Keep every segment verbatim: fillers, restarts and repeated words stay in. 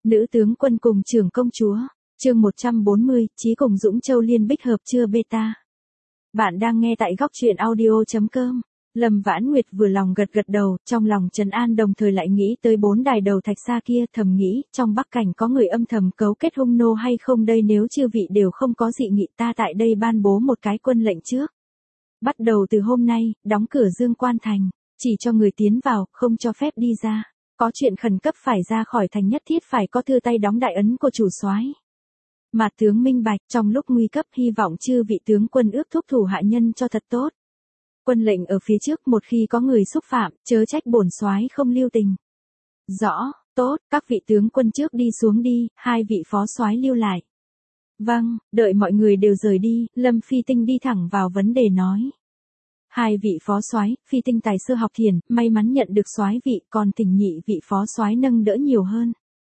Nữ tướng quân cùng trưởng công chúa. Chương một trăm bốn mươi, Chí cùng Dũng Châu liên bích hợp chưa beta. Bạn đang nghe tại góc truyện audio chấm com. Lâm Vãn Nguyệt vừa lòng gật gật đầu, trong lòng trấn an đồng thời lại nghĩ tới bốn đài đầu thạch xa kia, thầm nghĩ, trong Bắc Cảnh có người âm thầm cấu kết hung nô hay không đây, nếu chư vị đều không có dị nghị, ta tại đây ban bố một cái quân lệnh trước. Bắt đầu từ hôm nay, đóng cửa Dương Quan thành, chỉ cho người tiến vào, không cho phép đi ra. Có chuyện khẩn cấp phải ra khỏi thành nhất thiết phải có thư tay đóng đại ấn của chủ soái. Mà tướng minh bạch, trong lúc nguy cấp hy vọng chư vị tướng quân ước thúc thủ hạ nhân cho thật tốt. Quân lệnh ở phía trước, một khi có người xúc phạm, chớ trách bổn soái không lưu tình. Rõ, tốt, các vị tướng quân trước đi xuống đi, hai vị phó soái lưu lại. Vâng, đợi mọi người đều rời đi, Lâm Phi Tinh đi thẳng vào vấn đề nói. Hai vị phó soái, Phi Tinh tài sơ học thiền, may mắn nhận được soái vị, còn thỉnh nhị vị phó soái nâng đỡ nhiều hơn.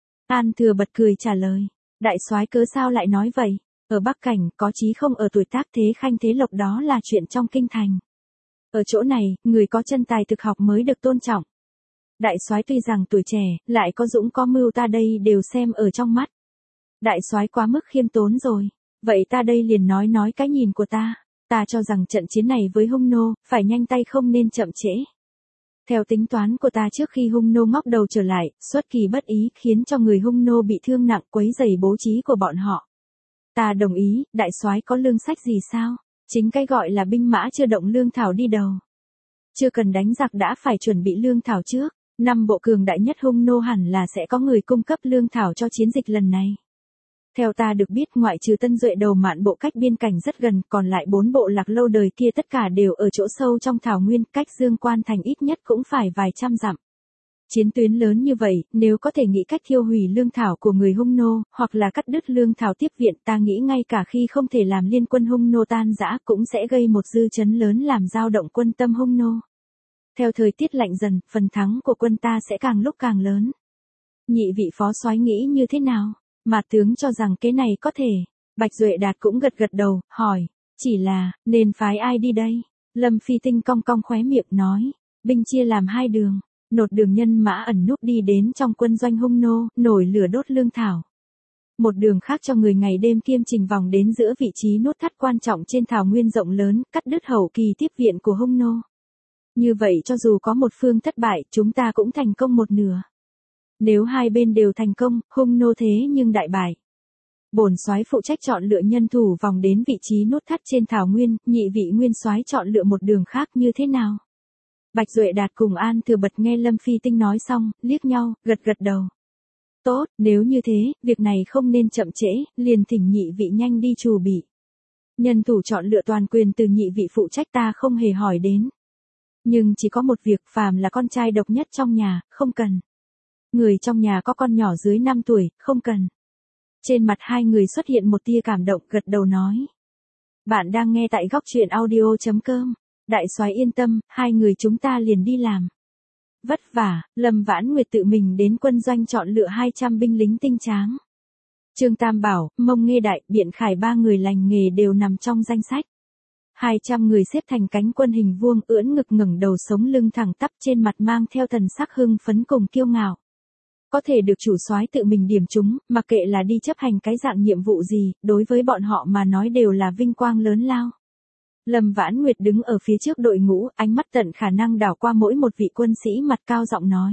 An Thừa bật cười trả lời, đại soái cớ sao lại nói vậy? Ở Bắc Cảnh, có chí không ở tuổi tác thế khanh thế lộc đó là chuyện trong kinh thành. Ở chỗ này, người có chân tài thực học mới được tôn trọng. Đại soái tuy rằng tuổi trẻ, lại có dũng có mưu, ta đây đều xem ở trong mắt. Đại soái quá mức khiêm tốn rồi, vậy ta đây liền nói nói cái nhìn của ta. Ta cho rằng trận chiến này với hung nô, phải nhanh tay không nên chậm trễ. Theo tính toán của ta, trước khi hung nô ngóc đầu trở lại, xuất kỳ bất ý, khiến cho người hung nô bị thương nặng, quấy rầy bố trí của bọn họ. Ta đồng ý, đại soái có lương sách gì sao? Chính cái gọi là binh mã chưa động lương thảo đi đầu. Chưa cần đánh giặc đã phải chuẩn bị lương thảo trước. Năm bộ cường đại nhất hung nô hẳn là sẽ có người cung cấp lương thảo cho chiến dịch lần này. Theo ta được biết, ngoại trừ Tân Duệ đầu mạn bộ cách biên cảnh rất gần, còn lại bốn bộ lạc lâu đời kia tất cả đều ở chỗ sâu trong thảo nguyên, cách Dương Quan thành ít nhất cũng phải vài trăm dặm. Chiến tuyến lớn như vậy, nếu có thể nghĩ cách thiêu hủy lương thảo của người hung nô, hoặc là cắt đứt lương thảo tiếp viện, ta nghĩ ngay cả khi không thể làm liên quân hung nô tan rã, cũng sẽ gây một dư chấn lớn làm dao động quân tâm hung nô. Theo thời tiết lạnh dần, phần thắng của quân ta sẽ càng lúc càng lớn. Nhị vị phó soái nghĩ như thế nào? Mà tướng cho rằng cái này có thể. Bạch Duệ Đạt cũng gật gật đầu, hỏi, chỉ là, nên phái ai đi đây? Lâm Phi Tinh cong cong khóe miệng nói, binh chia làm hai đường. Nột đường nhân mã ẩn núp đi đến trong quân doanh hung nô, nổi lửa đốt lương thảo. Một đường khác cho người ngày đêm kiêm trình vòng đến giữa vị trí nút thắt quan trọng trên thảo nguyên rộng lớn, cắt đứt hậu kỳ tiếp viện của hung nô. Như vậy cho dù có một phương thất bại, chúng ta cũng thành công một nửa. Nếu hai bên đều thành công, hung nô thế nhưng đại bại. Bổn soái phụ trách chọn lựa nhân thủ vòng đến vị trí nút thắt trên thảo nguyên, nhị vị nguyên soái chọn lựa một đường khác như thế nào? Bạch Duệ Đạt cùng An Thừa bật nghe Lâm Phi Tinh nói xong, liếc nhau, gật gật đầu. Tốt, nếu như thế, việc này không nên chậm trễ, liền thỉnh nhị vị nhanh đi chủ bị. Nhân thủ chọn lựa toàn quyền từ nhị vị phụ trách, ta không hề hỏi đến. Nhưng chỉ có một việc, phàm là con trai độc nhất trong nhà, không cần. Người trong nhà có con nhỏ dưới năm tuổi, không cần. Trên mặt hai người xuất hiện một tia cảm động, gật đầu nói. Bạn đang nghe tại góc truyện audio chấm com. Đại soái yên tâm, hai người chúng ta liền đi làm. Vất vả, Lâm Vãn Nguyệt tự mình đến quân doanh chọn lựa hai trăm binh lính tinh tráng. Trương Tam Bảo, Mông Nghê Đại, Biện Khải ba người lành nghề đều nằm trong danh sách. hai trăm người xếp thành cánh quân hình vuông, ưỡn ngực ngẩng đầu, sống lưng thẳng tắp, trên mặt mang theo thần sắc hưng phấn cùng kiêu ngạo. Có thể được chủ soái tự mình điểm chúng, mặc kệ là đi chấp hành cái dạng nhiệm vụ gì, đối với bọn họ mà nói đều là vinh quang lớn lao. Lâm Vãn Nguyệt đứng ở phía trước đội ngũ, ánh mắt tận khả năng đảo qua mỗi một vị quân sĩ, mặt cao giọng nói.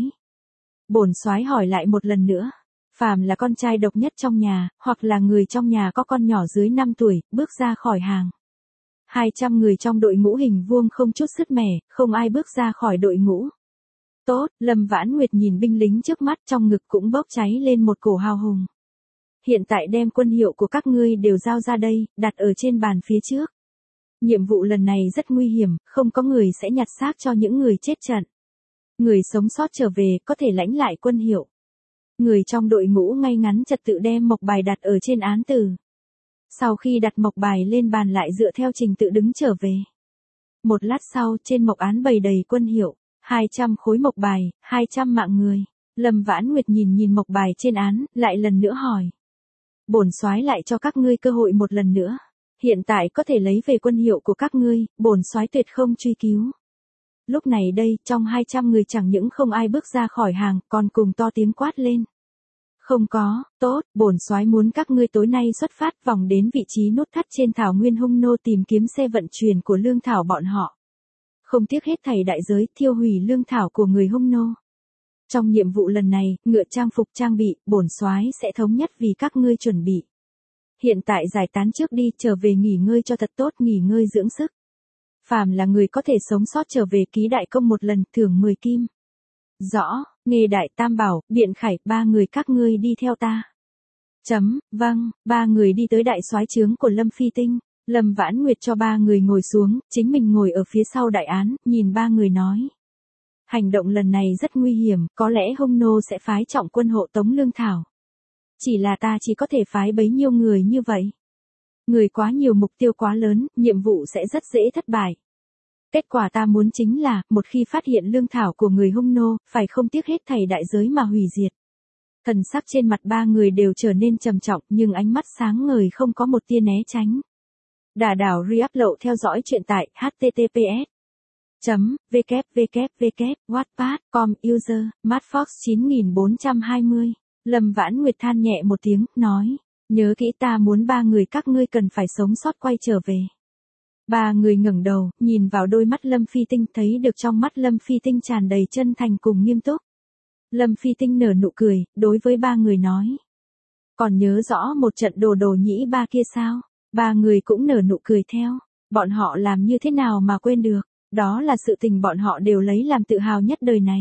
Bổn soái hỏi lại một lần nữa, phàm là con trai độc nhất trong nhà, hoặc là người trong nhà có con nhỏ dưới năm tuổi, bước ra khỏi hàng. hai trăm người trong đội ngũ hình vuông không chút sứt mẻ, không ai bước ra khỏi đội ngũ. Tốt, Lâm Vãn Nguyệt nhìn binh lính trước mắt, trong ngực cũng bốc cháy lên một cổ hào hùng. Hiện tại đem quân hiệu của các ngươi đều giao ra đây, đặt ở trên bàn phía trước. Nhiệm vụ lần này rất nguy hiểm, không có người sẽ nhặt xác cho những người chết trận. Người sống sót trở về có thể lãnh lại quân hiệu. Người trong đội ngũ ngay ngắn trật tự đem mộc bài đặt ở trên án từ. Sau khi đặt mộc bài lên bàn lại dựa theo trình tự đứng trở về. Một lát sau, trên mộc án bày đầy quân hiệu, hai trăm khối mộc bài, hai trăm mạng người. Lâm Vãn Nguyệt nhìn nhìn mộc bài trên án, lại lần nữa hỏi. Bổn soái lại cho các ngươi cơ hội một lần nữa. Hiện tại có thể lấy về quân hiệu của các ngươi, bổn soái tuyệt không truy cứu. Lúc này đây, trong hai trăm người chẳng những không ai bước ra khỏi hàng, còn cùng to tiếng quát lên. Không có, tốt, bổn soái muốn các ngươi tối nay xuất phát vòng đến vị trí nút thắt trên thảo nguyên hung nô tìm kiếm xe vận chuyển của lương thảo bọn họ. Không tiếc hết thảy đại giới thiêu hủy lương thảo của người hung nô. Trong nhiệm vụ lần này, ngựa trang phục trang bị, bổn soái sẽ thống nhất vì các ngươi chuẩn bị. Hiện tại giải tán trước đi, trở về nghỉ ngơi cho thật tốt, nghỉ ngơi dưỡng sức. Phàm là người có thể sống sót trở về ký đại công một lần, thưởng mười kim. Rõ, Nghê Đại Tam Bảo, Biện Khải, ba người các ngươi đi theo ta. Chấm, vâng, ba người đi tới đại soái trướng của Lâm Phi Tinh. Lâm Vãn Nguyệt cho ba người ngồi xuống, chính mình ngồi ở phía sau đại án, nhìn ba người nói. Hành động lần này rất nguy hiểm, có lẽ hung nô sẽ phái trọng quân hộ tống lương thảo. Chỉ là ta chỉ có thể phái bấy nhiêu người như vậy. Người quá nhiều, mục tiêu quá lớn, nhiệm vụ sẽ rất dễ thất bại. Kết quả ta muốn chính là, một khi phát hiện lương thảo của người hung nô, phải không tiếc hết thảy đại giới mà hủy diệt. Thần sắc trên mặt ba người đều trở nên trầm trọng, nhưng ánh mắt sáng ngời không có một tia né tránh. Đà đảo React Lậu theo dõi truyện tại h t t p s chấm w w w wattpad chấm com user madfox chín nghìn bốn trăm hai mươi. Lâm Vãn Nguyệt than nhẹ một tiếng, nói, nhớ kỹ ta muốn ba người các ngươi cần phải sống sót quay trở về. Ba người ngẩng đầu, nhìn vào đôi mắt Lâm Phi Tinh, thấy được trong mắt Lâm Phi Tinh tràn đầy chân thành cùng nghiêm túc. Lâm Phi Tinh nở nụ cười, đối với ba người nói. Còn nhớ rõ một trận đồ đồ nhĩ ba kia sao? Ba người cũng nở nụ cười theo. Bọn họ làm như thế nào mà quên được? Đó là sự tình bọn họ đều lấy làm tự hào nhất đời này.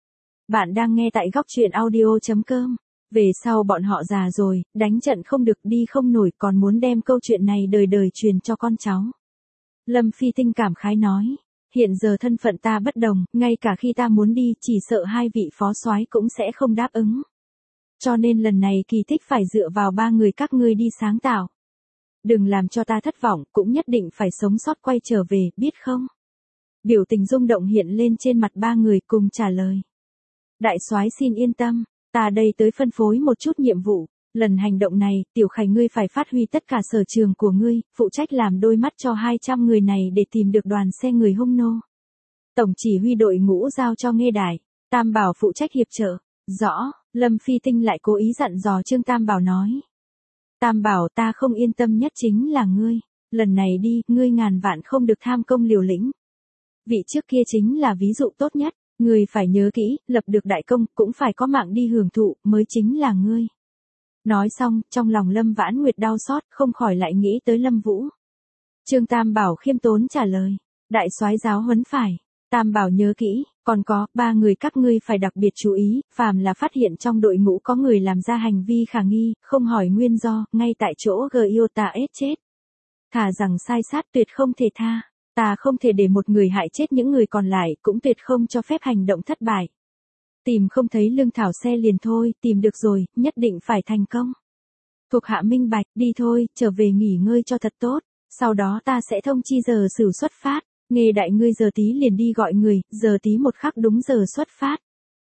Bạn đang nghe tại góc truyện audio chấm com. Về sau bọn họ già rồi, đánh trận không được, đi không nổi, còn muốn đem câu chuyện này đời đời truyền cho con cháu. Lâm Phi Tinh cảm khái nói, hiện giờ thân phận ta bất đồng, ngay cả khi ta muốn đi, chỉ sợ hai vị phó soái cũng sẽ không đáp ứng. Cho nên lần này kỳ tích phải dựa vào ba người các ngươi đi sáng tạo. Đừng làm cho ta thất vọng, cũng nhất định phải sống sót quay trở về, biết không? Biểu tình rung động hiện lên trên mặt ba người, cùng trả lời. Đại soái xin yên tâm, ta đây tới phân phối một chút nhiệm vụ. Lần hành động này, Tiểu Khải ngươi phải phát huy tất cả sở trường của ngươi, phụ trách làm đôi mắt cho hai trăm người này để tìm được đoàn xe người hung nô. Tổng chỉ huy đội ngũ giao cho Nghê Đại, Tam Bảo phụ trách hiệp trợ. Rõ, Lâm Phi Tinh lại cố ý dặn dò Trương Tam Bảo nói. Tam Bảo, ta không yên tâm nhất chính là ngươi, lần này đi, ngươi ngàn vạn không được tham công liều lĩnh. Vị trước kia chính là ví dụ tốt nhất, ngươi phải nhớ kỹ, lập được đại công, cũng phải có mạng đi hưởng thụ, mới chính là ngươi. Nói xong, trong lòng Lâm Vãn Nguyệt đau xót, không khỏi lại nghĩ tới Lâm Vũ. Trương Tam Bảo khiêm tốn trả lời, đại soái giáo huấn phải. Tam Bảo nhớ kỹ, còn có, ba người các ngươi phải đặc biệt chú ý, phàm là phát hiện trong đội ngũ có người làm ra hành vi khả nghi, không hỏi nguyên do, ngay tại chỗ gờ yêu ta ết chết. Thà rằng sai sát tuyệt không thể tha, ta không thể để một người hại chết những người còn lại, cũng tuyệt không cho phép hành động thất bại. Tìm không thấy lương thảo xe liền thôi, tìm được rồi, nhất định phải thành công. Thuộc hạ minh bạch, đi thôi, trở về nghỉ ngơi cho thật tốt, sau đó ta sẽ thông chi giờ xử xuất phát. Nghê Đại ngươi giờ tí liền đi gọi người, giờ tí một khắc đúng giờ xuất phát.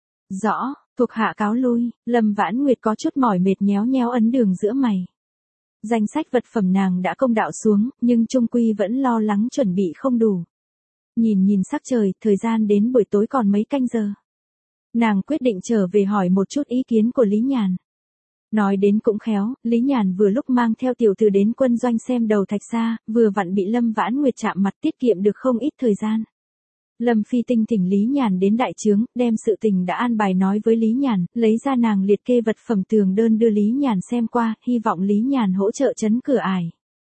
Rõ, thuộc hạ cáo lui. Lâm Vãn Nguyệt có chút mỏi mệt, nhéo nhéo ấn đường giữa mày. Danh sách vật phẩm nàng đã công đạo xuống, nhưng trung quy vẫn lo lắng chuẩn bị không đủ. Nhìn nhìn sắc trời, thời gian đến buổi tối còn mấy canh giờ. Nàng quyết định trở về hỏi một chút ý kiến của Lý Nhàn. Nói đến cũng khéo, Lý Nhàn vừa lúc mang theo tiểu thư đến quân doanh xem đầu thạch xa, vừa vặn bị Lâm Vãn Nguyệt chạm mặt, tiết kiệm được không ít thời gian. Lâm Phi Tinh thỉnh Lý Nhàn đến đại trướng, đem sự tình đã an bài nói với Lý Nhàn, lấy ra nàng liệt kê vật phẩm tường đơn đưa Lý Nhàn xem qua, hy vọng Lý Nhàn hỗ trợ trấn cửa ải.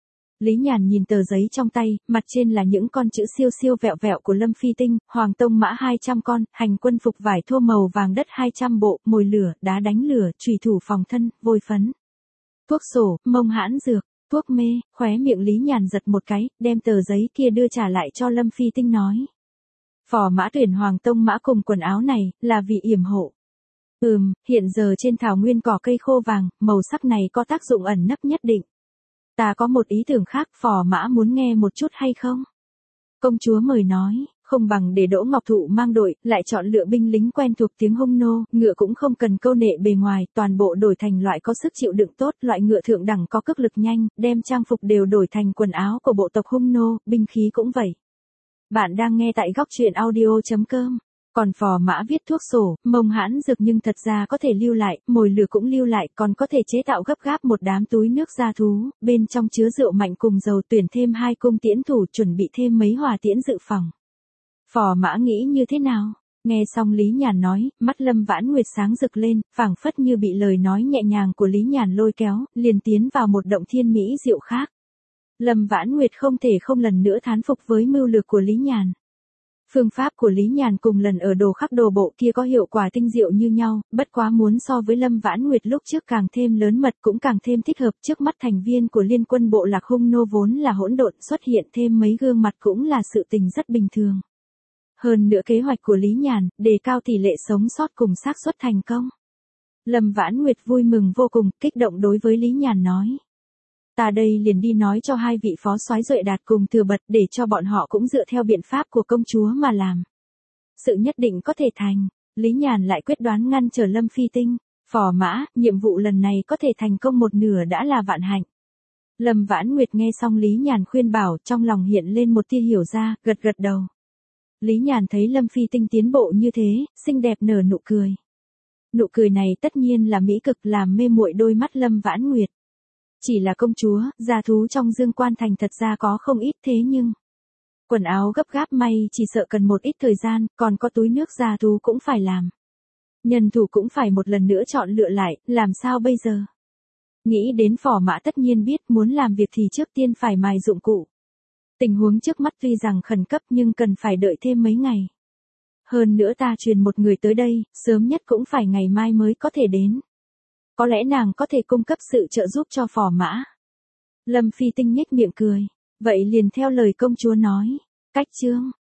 Lý Nhàn nhìn tờ giấy trong tay, mặt trên là những con chữ siêu siêu vẹo vẹo của Lâm Phi Tinh, Hoàng Tông mã hai trăm con, hành quân phục vải thô màu vàng đất hai trăm bộ, mồi lửa, đá đánh lửa, chùy thủ phòng thân, vôi phấn, thuốc sổ, mông hãn dược, thuốc mê. Khóe miệng Lý Nhàn giật một cái, đem tờ giấy kia đưa trả lại cho Lâm Phi Tinh nói. Phò mã tuyển Hoàng Tông mã cùng quần áo này, là vì yểm hộ. Ừm, hiện giờ trên thảo nguyên cỏ cây khô vàng, màu sắc này có tác dụng ẩn nấp nhất định. Ta có một ý tưởng khác, phò mã muốn nghe một chút hay không? Công chúa mời nói, không bằng để Đỗ Ngọc Thụ mang đội, lại chọn lựa binh lính quen thuộc tiếng hung nô, ngựa cũng không cần câu nệ bề ngoài, toàn bộ đổi thành loại có sức chịu đựng tốt, loại ngựa thượng đẳng có cước lực nhanh, đem trang phục đều đổi thành quần áo của bộ tộc hung nô, binh khí cũng vậy. Bạn đang nghe tại góc truyện audio chấm com. Còn phò mã viết thuốc sổ, mông hãn dược nhưng thật ra có thể lưu lại, mồi lửa cũng lưu lại, còn có thể chế tạo gấp gáp một đám túi nước gia thú, bên trong chứa rượu mạnh cùng dầu, tuyển thêm hai cung tiễn thủ, chuẩn bị thêm mấy hỏa tiễn dự phòng. Phò mã nghĩ như thế nào? Nghe xong Lý Nhàn nói, mắt Lâm Vãn Nguyệt sáng rực lên, phảng phất như bị lời nói nhẹ nhàng của Lý Nhàn lôi kéo, liền tiến vào một động thiên mỹ diệu khác. Lâm Vãn Nguyệt không thể không lần nữa thán phục với mưu lược của Lý Nhàn. Phương pháp của Lý Nhàn cùng lần ở đồ khắc đồ bộ kia có hiệu quả tinh diệu như nhau, bất quá muốn so với Lâm Vãn Nguyệt lúc trước càng thêm lớn mật, cũng càng thêm thích hợp. Trước mắt thành viên của liên quân bộ lạc hung nô vốn là hỗn độn, xuất hiện thêm mấy gương mặt cũng là sự tình rất bình thường. Hơn nữa kế hoạch của Lý Nhàn, đề cao tỷ lệ sống sót cùng xác suất thành công. Lâm Vãn Nguyệt vui mừng vô cùng, kích động đối với Lý Nhàn nói. Ta đây liền đi nói cho hai vị phó soái Duệ Đạt cùng Thừa Bật, để cho bọn họ cũng dựa theo biện pháp của công chúa mà làm. Sự nhất định có thể thành. Lý Nhàn lại quyết đoán ngăn trở Lâm Phi Tinh. Phò mã, nhiệm vụ lần này có thể thành công một nửa đã là vạn hạnh. Lâm Vãn Nguyệt nghe xong Lý Nhàn khuyên bảo, trong lòng hiện lên một tia hiểu ra, gật gật đầu. Lý Nhàn thấy Lâm Phi Tinh tiến bộ như thế, xinh đẹp nở nụ cười. Nụ cười này tất nhiên là mỹ cực, làm mê muội đôi mắt Lâm Vãn Nguyệt. Chỉ là công chúa, gia thú trong Dương Quan Thành thật ra có không ít, thế nhưng quần áo gấp gáp may chỉ sợ cần một ít thời gian, còn có túi nước gia thú cũng phải làm. Nhân thủ cũng phải một lần nữa chọn lựa lại, làm sao bây giờ? Nghĩ đến phò mã tất nhiên biết muốn làm việc thì trước tiên phải mài dụng cụ. Tình huống trước mắt tuy rằng khẩn cấp nhưng cần phải đợi thêm mấy ngày. Hơn nữa ta truyền một người tới đây, sớm nhất cũng phải ngày mai mới có thể đến. Có lẽ nàng có thể cung cấp sự trợ giúp cho phò mã. Lâm Phi Tinh nhếch miệng cười. Vậy liền theo lời công chúa nói. Cách chương.